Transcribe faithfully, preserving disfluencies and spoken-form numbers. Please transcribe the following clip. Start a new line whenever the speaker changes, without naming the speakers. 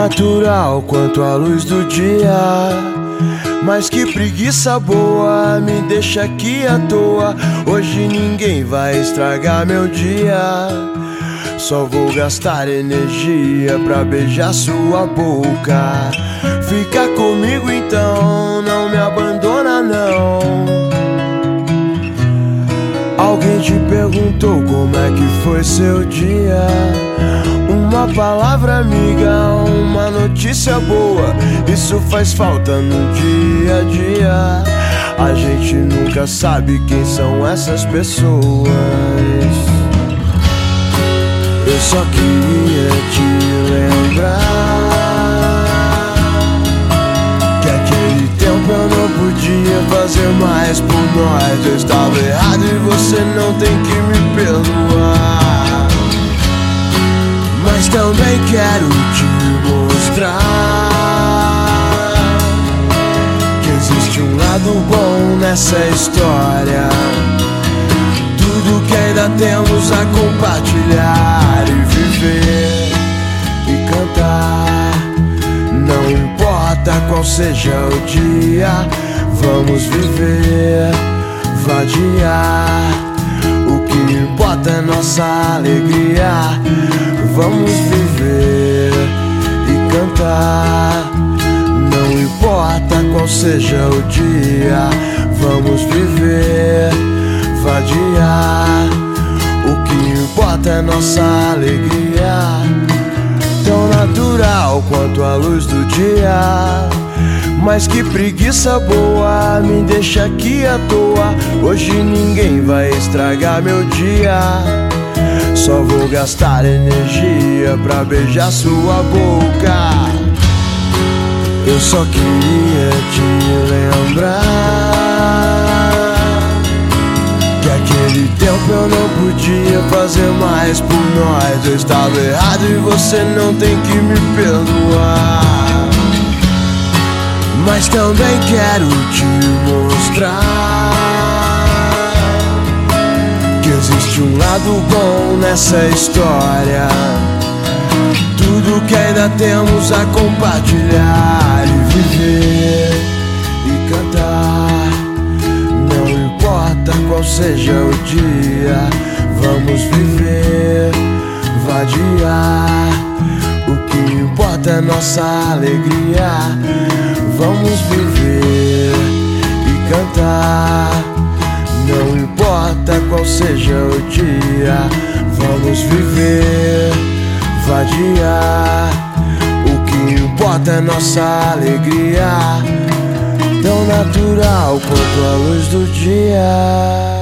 natural quanto a luz do dia. Mas que preguiça boa, me deixa aqui à toa. Hoje ninguém vai estragar meu dia. Só vou gastar energia pra beijar sua boca. Fica comigo então, não me abandona não. Alguém te perguntou como é que foi seu dia? Uma palavra amiga, uma notícia boa, isso faz falta no dia a dia. A gente nunca sabe quem são essas pessoas. Eu só queria te lembrar que aquele tempo eu não podia fazer mais por nós. Eu estava errado e você não tem que me perdoar. Mas também quero te mostrar que existe um lado bom nessa história. Tudo que ainda temos a compartilhar e viver e cantar. Não importa qual seja o dia, vamos viver, vadiar. O que importa é nossa alegria. Vamos viver e cantar. Não importa qual seja o dia, vamos viver, vadiar. O que importa é nossa alegria. Tão natural quanto a luz do dia. Mas que preguiça boa, me deixa aqui à toa. Hoje ninguém vai estragar meu dia. Só vou gastar energia pra beijar sua boca. Eu só queria te lembrar que aquele tempo eu não podia fazer mais por nós. Eu estava errado e você não tem que me perdoar. Mas também quero te mostrar que existe um lado bom nessa história. Tudo que ainda temos a compartilhar e viver e cantar. Não importa qual seja o dia, vamos viver, vadiar. O que importa é nossa alegria. Vamos viver e cantar. Não importa qual seja o dia, vamos viver, vadiar. O que importa é nossa alegria. Tão natural quanto a luz do dia.